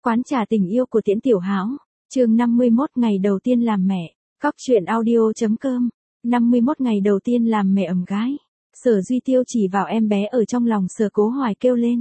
Quán trà tình yêu của Tiễn Tiểu Háo, chương 51 ngày đầu tiên làm mẹ, Cóc truyện audio.com, 51 ngày đầu tiên làm mẹ ẩm gái. Sở Duy Tiêu chỉ vào em bé ở trong lòng Sở Cố Hoài kêu lên.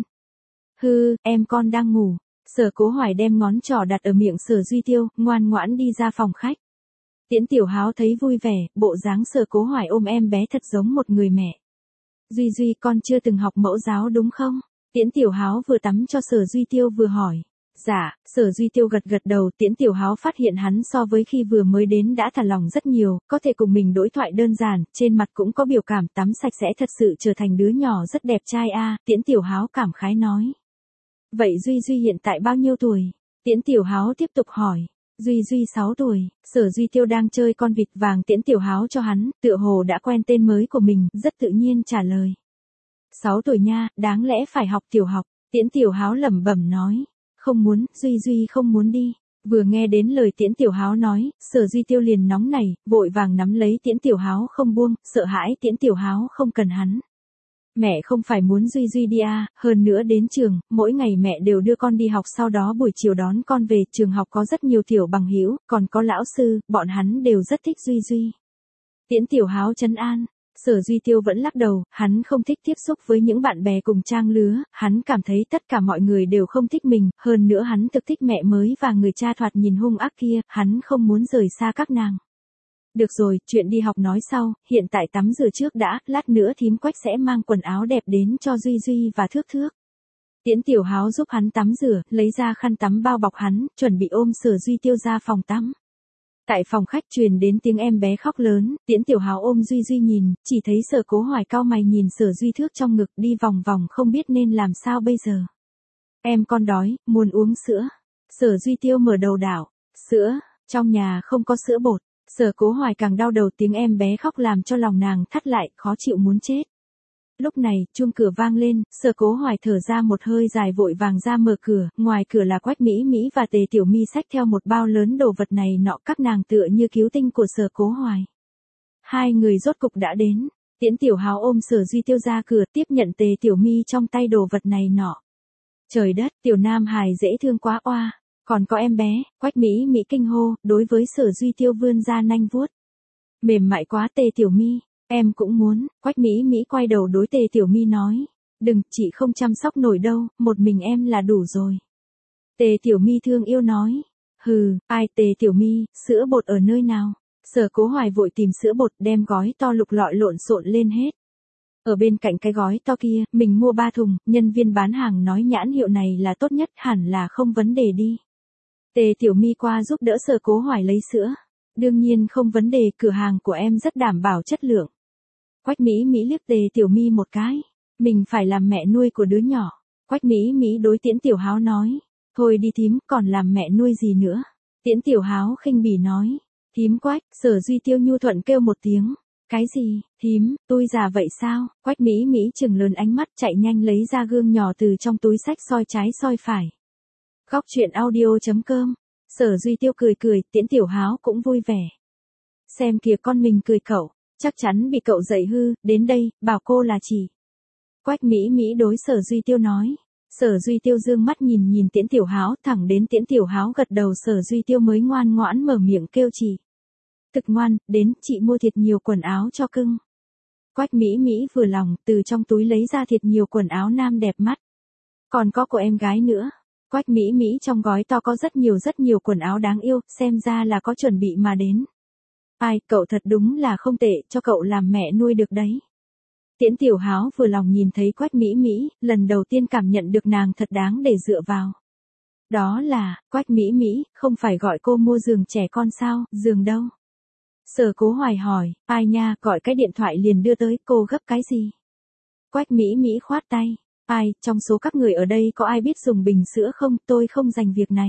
Hư, em con đang ngủ. Sở Cố Hoài đem ngón trỏ đặt ở miệng Sở Duy Tiêu, ngoan ngoãn đi ra phòng khách. Tiễn Tiểu Háo thấy vui vẻ, bộ dáng Sở Cố Hoài ôm em bé thật giống một người mẹ. Duy Duy, con chưa từng học mẫu giáo đúng không? Tiễn Tiểu Háo vừa tắm cho Sở Duy Tiêu vừa hỏi. Dạ, Sở Duy Tiêu gật gật đầu. Tiễn Tiểu Háo phát hiện hắn so với khi vừa mới đến đã thả lỏng rất nhiều, có thể cùng mình đối thoại đơn giản, trên mặt cũng có biểu cảm, tắm sạch sẽ thật sự trở thành đứa nhỏ rất đẹp trai a. Tiễn Tiểu Háo cảm khái nói. Vậy Duy Duy hiện tại bao nhiêu tuổi? Tiễn Tiểu Háo tiếp tục hỏi. Duy Duy 6 tuổi, Sở Duy Tiêu đang chơi con vịt vàng Tiễn Tiểu Háo cho hắn, tựa hồ đã quen tên mới của mình, rất tự nhiên trả lời. 6 tuổi nha, đáng lẽ phải học tiểu học, Tiễn Tiểu Háo lẩm bẩm nói. Không muốn, Duy Duy không muốn đi. Vừa nghe đến lời Tiễn Tiểu Háo nói, Sở Duy Tiêu liền nóng nảy, vội vàng nắm lấy Tiễn Tiểu Háo không buông, sợ hãi Tiễn Tiểu Háo không cần hắn. Mẹ không phải muốn Duy Duy đi à, hơn nữa đến trường, mỗi ngày mẹ đều đưa con đi học, sau đó buổi chiều đón con về, trường học có rất nhiều tiểu bằng hữu, còn có lão sư, bọn hắn đều rất thích Duy Duy. Tiễn Tiểu Háo trấn an. Sở Duy Tiêu vẫn lắc đầu, hắn không thích tiếp xúc với những bạn bè cùng trang lứa, hắn cảm thấy tất cả mọi người đều không thích mình, hơn nữa hắn thực thích mẹ mới và người cha thoạt nhìn hung ác kia, hắn không muốn rời xa các nàng. Được rồi, chuyện đi học nói sau, hiện tại tắm rửa trước đã, lát nữa thím Quách sẽ mang quần áo đẹp đến cho Duy Duy và Thước Thước. Tiễn Tiểu Háo giúp hắn tắm rửa, lấy ra khăn tắm bao bọc hắn, chuẩn bị ôm Sở Duy Tiêu ra phòng tắm. Tại phòng khách truyền đến tiếng em bé khóc lớn, Tiễn Tiểu Háo ôm Duy Duy nhìn, chỉ thấy Sở Cố Hoài cau mày nhìn Sở Duy Thước trong ngực đi vòng vòng không biết nên làm sao bây giờ. Em con đói, muốn uống sữa. Sở Duy Tiêu mở đầu đảo, sữa, trong nhà không có sữa bột. Sở Cố Hoài càng đau đầu, tiếng em bé khóc làm cho lòng nàng thắt lại, khó chịu muốn chết. Lúc này, chuông cửa vang lên, Sở Cố Hoài thở ra một hơi dài vội vàng ra mở cửa, ngoài cửa là Quách Mỹ Mỹ và Tề Tiểu Mi xách theo một bao lớn đồ vật này nọ, các nàng tựa như cứu tinh của Sở Cố Hoài. Hai người rốt cục đã đến, Tiễn Tiểu Háo ôm Sở Duy Tiêu ra cửa tiếp nhận Tề Tiểu Mi trong tay đồ vật này nọ. Trời đất, Tiểu Nam hài dễ thương quá oa, còn có em bé, Quách Mỹ Mỹ kinh hô, đối với Sở Duy Tiêu vươn ra nanh vuốt. Mềm mại quá Tề Tiểu Mi. Em cũng muốn, Quách Mỹ Mỹ quay đầu đối Tề Tiểu Mi nói. Đừng, chị không chăm sóc nổi đâu, một mình em là đủ rồi. Tề Tiểu Mi thương yêu nói. Hừ, ai Tề Tiểu Mi, sữa bột ở nơi nào? Sở Cố Hoài vội tìm sữa bột đem gói to lục lọi lộn xộn lên hết. Ở bên cạnh cái gói to kia, mình mua 3 thùng, nhân viên bán hàng nói nhãn hiệu này là tốt nhất, hẳn là không vấn đề đi. Tề Tiểu Mi qua giúp đỡ Sở Cố Hoài lấy sữa. Đương nhiên không vấn đề, cửa hàng của em rất đảm bảo chất lượng. Quách Mỹ Mỹ liếc Tề Tiểu Mi một cái. Mình phải làm mẹ nuôi của đứa nhỏ. Quách Mỹ Mỹ đối Tiễn Tiểu Háo nói. Thôi đi thím, còn làm mẹ nuôi gì nữa. Tiễn Tiểu Háo khinh bỉ nói. Thím Quách, Sở Duy Tiêu nhu thuận kêu một tiếng. Cái gì, thím, tôi già vậy sao? Quách Mỹ Mỹ trừng lớn ánh mắt chạy nhanh lấy ra gương nhỏ từ trong túi xách soi trái soi phải. Cóc truyện audio.com. Sở Duy Tiêu cười cười, Tiễn Tiểu Háo cũng vui vẻ. Xem kìa con mình cười cậu, chắc chắn bị cậu dạy hư, đến đây, bảo cô là chị. Quách Mỹ Mỹ đối Sở Duy Tiêu nói. Sở Duy Tiêu dương mắt nhìn nhìn Tiễn Tiểu Háo, thẳng đến Tiễn Tiểu Háo gật đầu Sở Duy Tiêu mới ngoan ngoãn mở miệng kêu chị. Thực ngoan, đến, chị mua thiệt nhiều quần áo cho cưng. Quách Mỹ Mỹ vừa lòng, từ trong túi lấy ra thiệt nhiều quần áo nam đẹp mắt. Còn có của em gái nữa. Quách Mỹ Mỹ trong gói to có rất nhiều quần áo đáng yêu, xem ra là có chuẩn bị mà đến. Ai, cậu thật đúng là không tệ, cho cậu làm mẹ nuôi được đấy. Tiễn Tiểu Háo vừa lòng nhìn thấy Quách Mỹ Mỹ, lần đầu tiên cảm nhận được nàng thật đáng để dựa vào. Đó là, Quách Mỹ Mỹ, không phải gọi cô mua giường trẻ con sao, giường đâu? Sở Cố Hoài hỏi, ai nha, gọi cái điện thoại liền đưa tới, cô gấp cái gì? Quách Mỹ Mỹ khoát tay. Ai, trong số các người ở đây có ai biết dùng bình sữa không, tôi không dành việc này.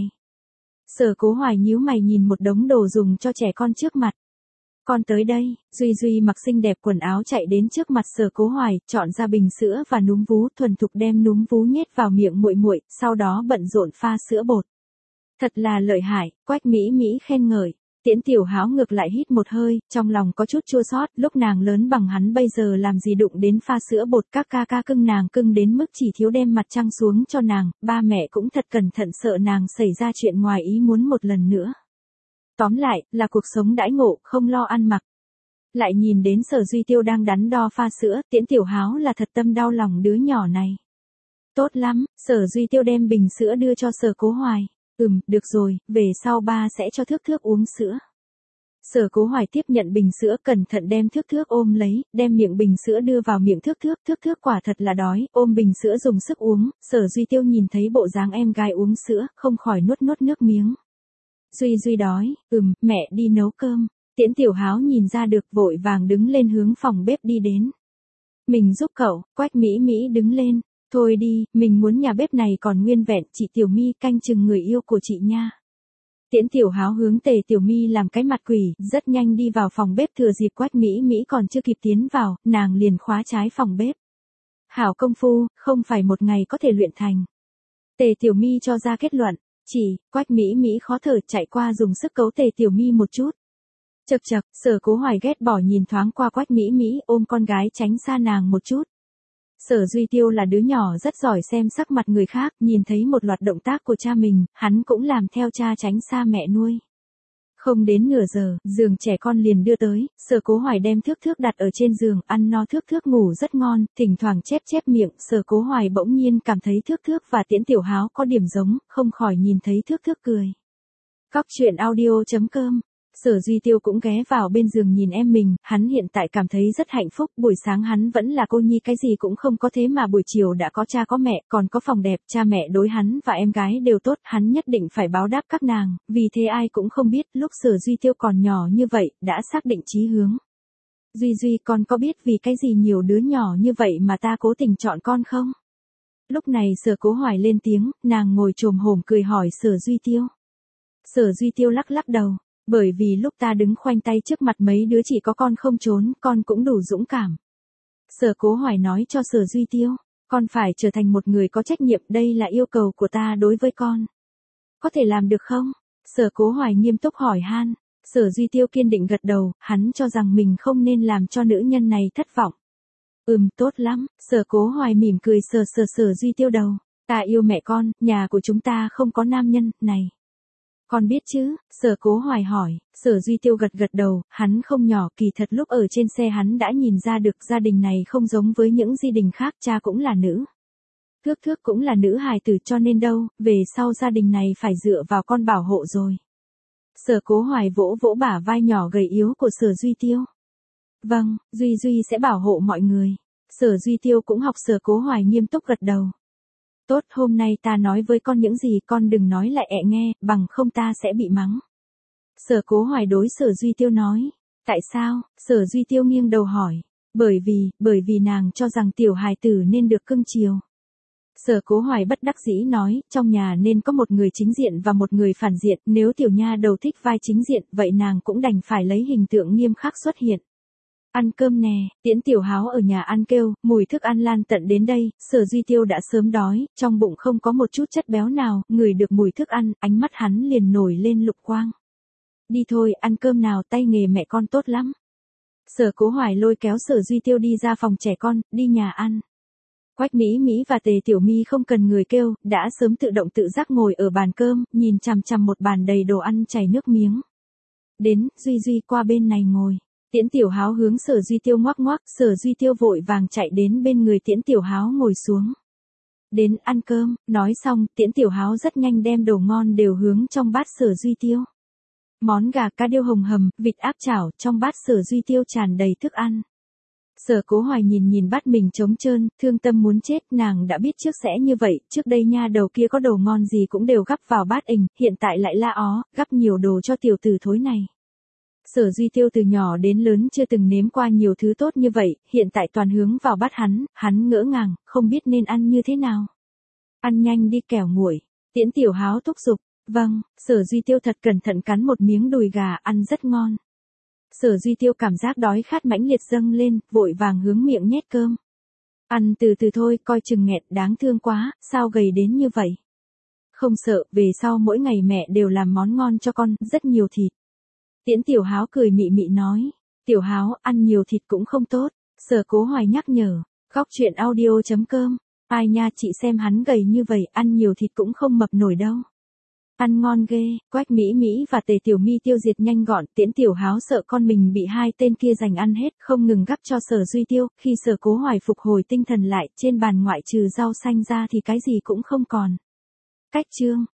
Sở Cố Hoài nhíu mày nhìn một đống đồ dùng cho trẻ con trước mặt. Con tới đây, Duy Duy mặc xinh đẹp quần áo chạy đến trước mặt Sở Cố Hoài, chọn ra bình sữa và núm vú, thuần thục đem núm vú nhét vào miệng muội muội, sau đó bận rộn pha sữa bột. Thật là lợi hại, Quách Mỹ Mỹ khen ngợi. Tiễn Tiểu Háo ngược lại hít một hơi, trong lòng có chút chua xót, lúc nàng lớn bằng hắn bây giờ làm gì đụng đến pha sữa bột, các ca ca cưng nàng cưng đến mức chỉ thiếu đem mặt trăng xuống cho nàng, ba mẹ cũng thật cẩn thận sợ nàng xảy ra chuyện ngoài ý muốn một lần nữa. Tóm lại, là cuộc sống đãi ngộ, không lo ăn mặc. Lại nhìn đến Sở Duy Tiêu đang đắn đo pha sữa, Tiễn Tiểu Háo là thật tâm đau lòng đứa nhỏ này. Tốt lắm, Sở Duy Tiêu đem bình sữa đưa cho Sở Cố Hoài. Được rồi, về sau ba sẽ cho Thước Thước uống sữa. Sở Cố Hoài tiếp nhận bình sữa, cẩn thận đem Thước Thước ôm lấy, đem miệng bình sữa đưa vào miệng Thước Thước. Thước Thước quả thật là đói, ôm bình sữa dùng sức uống. Sở Duy Tiêu nhìn thấy bộ dáng em gái uống sữa, không khỏi nuốt nước miếng. Duy đói, mẹ đi nấu cơm. Tiễn Tiểu Háo nhìn ra được, vội vàng đứng lên hướng phòng bếp đi đến. Mình giúp cậu. Quách Mỹ Mỹ đứng lên. Thôi đi, mình muốn nhà bếp này còn nguyên vẹn, chị Tiểu My canh chừng người yêu của chị nha. Tiễn Tiểu Háo hướng Tề Tiểu My làm cái mặt quỷ, rất nhanh đi vào phòng bếp, thừa dịp Quách Mỹ Mỹ còn chưa kịp tiến vào, nàng liền khóa trái phòng bếp. Hảo công phu, không phải một ngày có thể luyện thành. Tề Tiểu My cho ra kết luận, Quách Mỹ Mỹ khó thở chạy qua dùng sức cấu Tề Tiểu My một chút. Chậc chậc, Sở Cố Hoài ghét bỏ nhìn thoáng qua Quách Mỹ Mỹ, ôm con gái tránh xa nàng một chút. Sở Duy Tiêu là đứa nhỏ rất giỏi xem sắc mặt người khác, nhìn thấy một loạt động tác của cha mình, hắn cũng làm theo cha tránh xa mẹ nuôi. Không đến nửa giờ, giường trẻ con liền đưa tới, Sở Cố Hoài đem Thước Thước đặt ở trên giường, ăn no Thước Thước ngủ rất ngon, thỉnh thoảng chép miệng, Sở Cố Hoài bỗng nhiên cảm thấy Thước Thước và Tiễn Tiểu Háo có điểm giống, không khỏi nhìn thấy Thước Thước cười. Cóc truyện audio.com. Sở Duy Tiêu cũng ghé vào bên giường nhìn em mình, hắn hiện tại cảm thấy rất hạnh phúc, buổi sáng hắn vẫn là cô nhi cái gì cũng không có, thế mà buổi chiều đã có cha có mẹ, còn có phòng đẹp, cha mẹ đối hắn và em gái đều tốt, hắn nhất định phải báo đáp các nàng, vì thế ai cũng không biết, lúc Sở Duy Tiêu còn nhỏ như vậy, đã xác định chí hướng. Duy, con có biết vì cái gì nhiều đứa nhỏ như vậy mà ta cố tình chọn con không? Lúc này Sở Cố Hoài lên tiếng, nàng ngồi chồm hổm cười hỏi Sở Duy Tiêu. Sở Duy Tiêu lắc đầu. Bởi vì lúc ta đứng khoanh tay trước mặt mấy đứa chỉ có con không trốn, con cũng đủ dũng cảm. Sở Cố Hoài nói cho Sở Duy Tiêu, con phải trở thành một người có trách nhiệm, đây là yêu cầu của ta đối với con. Có thể làm được không? Sở Cố Hoài nghiêm túc hỏi han. Sở Duy Tiêu kiên định gật đầu, hắn cho rằng mình không nên làm cho nữ nhân này thất vọng. Tốt lắm, Sở Cố Hoài mỉm cười sờ Sở Duy Tiêu đầu. Ta yêu mẹ con, nhà của chúng ta không có nam nhân, này. Con biết chứ? Sở Cố Hoài hỏi. Sở Duy Tiêu gật đầu, hắn không nhỏ, kỳ thật lúc ở trên xe hắn đã nhìn ra được gia đình này không giống với những gia đình khác, cha cũng là nữ. Thước Thước cũng là nữ hài tử, cho nên đâu, về sau gia đình này phải dựa vào con bảo hộ rồi. Sở Cố Hoài vỗ bả vai nhỏ gầy yếu của Sở Duy Tiêu. Vâng, Duy sẽ bảo hộ mọi người. Sở Duy Tiêu cũng học Sở Cố Hoài nghiêm túc gật đầu. Tốt, hôm nay ta nói với con những gì con đừng nói lại ẹ nghe, bằng không ta sẽ bị mắng. Sở Cố Hoài đối Sở Duy Tiêu nói. Tại sao? Sở Duy Tiêu nghiêng đầu hỏi. Bởi vì nàng cho rằng tiểu hài tử nên được cưng chiều. Sở Cố Hoài bất đắc dĩ nói, trong nhà nên có một người chính diện và một người phản diện, nếu tiểu nha đầu thích vai chính diện, vậy nàng cũng đành phải lấy hình tượng nghiêm khắc xuất hiện. Ăn cơm nè, Tiễn Tiểu Háo ở nhà ăn kêu, mùi thức ăn lan tận đến đây, Sở Duy Tiêu đã sớm đói, trong bụng không có một chút chất béo nào, ngửi được mùi thức ăn, ánh mắt hắn liền nổi lên lục quang. Đi thôi, ăn cơm nào, tay nghề mẹ con tốt lắm. Sở Cố Hoài lôi kéo Sở Duy Tiêu đi ra phòng trẻ con, đi nhà ăn. Quách Mỹ Mỹ và Tề Tiểu My không cần người kêu, đã sớm tự động tự giác ngồi ở bàn cơm, nhìn chằm chằm một bàn đầy đồ ăn chảy nước miếng. Đến, Duy qua bên này ngồi. Tiễn Tiểu Háo hướng Sở Duy Tiêu ngoắc, Sở Duy Tiêu vội vàng chạy đến bên người Tiễn Tiểu Háo ngồi xuống. Đến ăn cơm, nói xong, Tiễn Tiểu Háo rất nhanh đem đồ ngon đều hướng trong bát Sở Duy Tiêu. Món gà cá điêu hồng hầm, vịt áp chảo, trong bát Sở Duy Tiêu tràn đầy thức ăn. Sở Cố Hoài nhìn bát mình trống trơn, thương tâm muốn chết, nàng đã biết trước sẽ như vậy, trước đây nha đầu kia có đồ ngon gì cũng đều gắp vào bát ình, hiện tại lại la ó, gắp nhiều đồ cho tiểu tử thối này. Sở Duy Tiêu từ nhỏ đến lớn chưa từng nếm qua nhiều thứ tốt như vậy, hiện tại toàn hướng vào bát hắn ngỡ ngàng, không biết nên ăn như thế nào. Ăn nhanh đi kẻo nguội. Tiễn Tiểu Háo thúc giục. Vâng, Sở Duy Tiêu thật cẩn thận cắn một miếng đùi gà, ăn rất ngon. Sở Duy Tiêu cảm giác đói khát mãnh liệt dâng lên, vội vàng hướng miệng nhét cơm. Ăn từ từ thôi, coi chừng nghẹt, đáng thương quá, sao gầy đến như vậy. Không sợ, về sau mỗi ngày mẹ đều làm món ngon cho con, rất nhiều thịt. Tiễn Tiểu Háo cười mị mị nói. Tiểu Háo, ăn nhiều thịt cũng không tốt. Sở Cố Hoài nhắc nhở. Góc chuyện audio.com. Ai nha, chị xem hắn gầy như vậy, ăn nhiều thịt cũng không mập nổi đâu. Ăn ngon ghê. Quách Mỹ Mỹ và Tề Tiểu My tiêu diệt nhanh gọn. Tiễn Tiểu Háo sợ con mình bị hai tên kia giành ăn hết, không ngừng gắp cho Sở Duy Tiêu. Khi Sở Cố Hoài phục hồi tinh thần lại, trên bàn ngoại trừ rau xanh ra thì cái gì cũng không còn. Cách chương